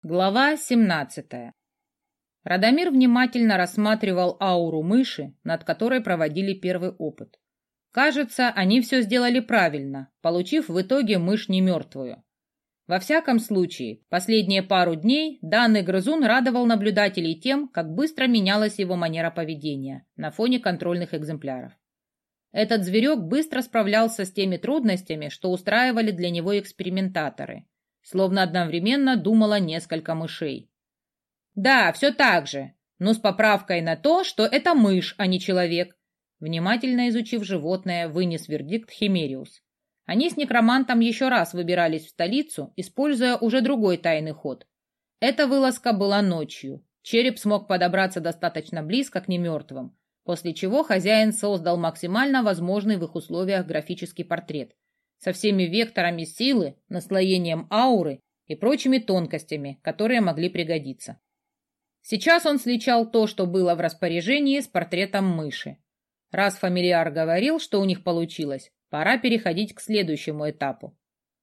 Глава 17. Радомир внимательно рассматривал ауру мыши, над которой проводили первый опыт. Кажется, они все сделали правильно, получив в итоге мышь немертвую. Во всяком случае, последние пару дней данный грызун радовал наблюдателей тем, как быстро менялась его манера поведения на фоне контрольных экземпляров. Этот зверек быстро справлялся с теми трудностями, что устраивали для него экспериментаторы. Словно одновременно думало несколько мышей. «Да, все так же, но с поправкой на то, что это мышь, а не человек», внимательно изучив животное, вынес вердикт Химериус. Они с некромантом еще раз выбирались в столицу, используя уже другой тайный ход. Эта вылазка была ночью. Череп смог подобраться достаточно близко к немертвым, после чего хозяин создал максимально возможный в их условиях графический портрет со всеми векторами силы, наслоением ауры и прочими тонкостями, которые могли пригодиться. Сейчас он сличал то, что было в распоряжении, с портретом мыши. Раз фамильяр говорил, что у них получилось, пора переходить к следующему этапу.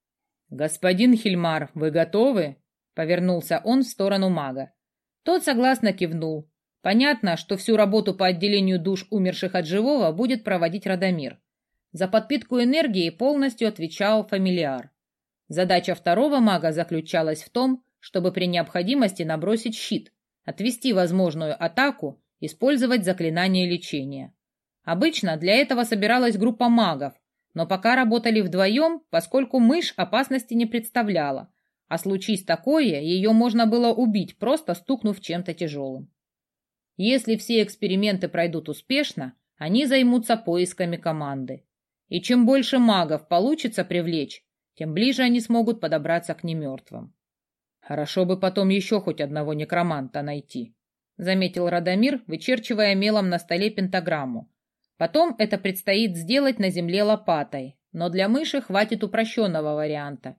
«Господин Хильмар, вы готовы?» — повернулся он в сторону мага. Тот согласно кивнул. Понятно, что всю работу по отделению душ умерших от живого будет проводить Радомир. За подпитку энергии полностью отвечал фамильяр. Задача второго мага заключалась в том, чтобы при необходимости набросить щит, отвести возможную атаку, использовать заклинание лечения. Обычно для этого собиралась группа магов, но пока работали вдвоем, поскольку мышь опасности не представляла, а случись такое, ее можно было убить, просто стукнув чем-то тяжелым. Если все эксперименты пройдут успешно, они займутся поисками команды. И чем больше магов получится привлечь, тем ближе они смогут подобраться к немертвым. «Хорошо бы потом еще хоть одного некроманта найти», — заметил Радомир, вычерчивая мелом на столе пентаграмму. «Потом это предстоит сделать на земле лопатой, но для мыши хватит упрощенного варианта.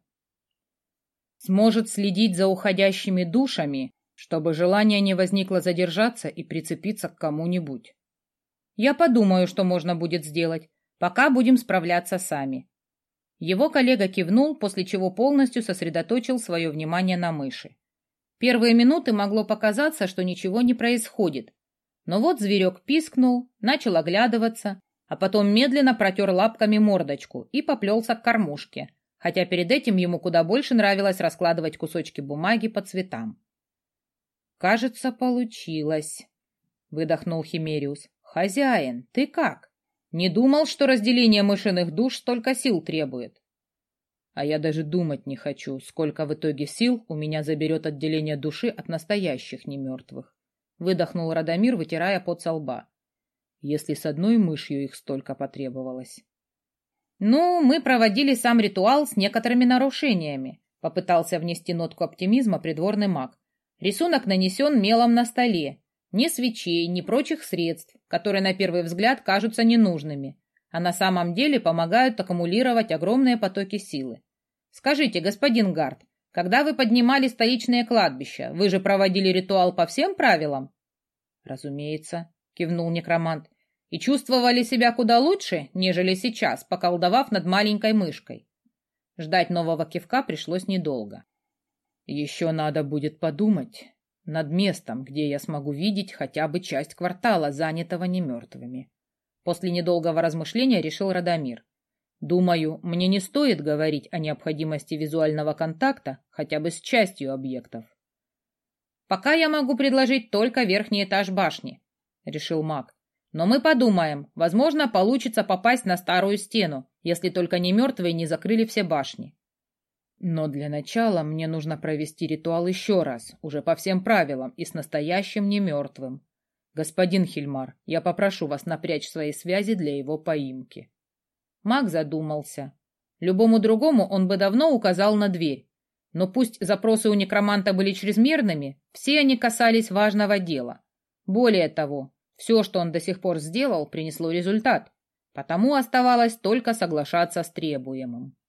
Сможет следить за уходящими душами, чтобы желание не возникло задержаться и прицепиться к кому-нибудь. Я подумаю, что можно будет сделать. Пока будем справляться сами». Его коллега кивнул, после чего полностью сосредоточил свое внимание на мыши. Первые минуты могло показаться, что ничего не происходит. Но вот зверек пискнул, начал оглядываться, а потом медленно протер лапками мордочку и поплелся к кормушке, хотя перед этим ему куда больше нравилось раскладывать кусочки бумаги по цветам. «Кажется, получилось», — выдохнул Химериус. «Хозяин, ты как? Не думал, что разделение мышиных душ столько сил требует?» «А я даже думать не хочу, сколько в итоге сил у меня заберет отделение души от настоящих немертвых», — выдохнул Радомир, вытирая пот со лба. «Если с одной мышью их столько потребовалось». «Ну, мы проводили сам ритуал с некоторыми нарушениями», — попытался внести нотку оптимизма придворный маг. «Рисунок нанесен мелом на столе. Ни свечей, ни прочих средств, которые на первый взгляд кажутся ненужными, а на самом деле помогают аккумулировать огромные потоки силы. Скажите, господин Гард, когда вы поднимали столичное кладбище, вы же проводили ритуал по всем правилам?» «Разумеется», — кивнул некромант, «и чувствовали себя куда лучше, нежели сейчас, поколдовав над маленькой мышкой». Ждать нового кивка пришлось недолго. «Еще надо будет подумать над местом, где я смогу видеть хотя бы часть квартала, занятого немертвыми». После недолгого размышления решил Радомир. «Думаю, мне не стоит говорить о необходимости визуального контакта хотя бы с частью объектов». «Пока я могу предложить только верхний этаж башни», — решил маг. «Но мы подумаем, возможно, получится попасть на старую стену, если только немертвые не закрыли все башни». «Но для начала мне нужно провести ритуал еще раз, уже по всем правилам и с настоящим немертвым. Господин Хильмар, я попрошу вас напрячь свои связи для его поимки». Маг задумался. Любому другому он бы давно указал на дверь. Но пусть запросы у некроманта были чрезмерными, все они касались важного дела. Более того, все, что он до сих пор сделал, принесло результат. Потому оставалось только соглашаться с требуемым.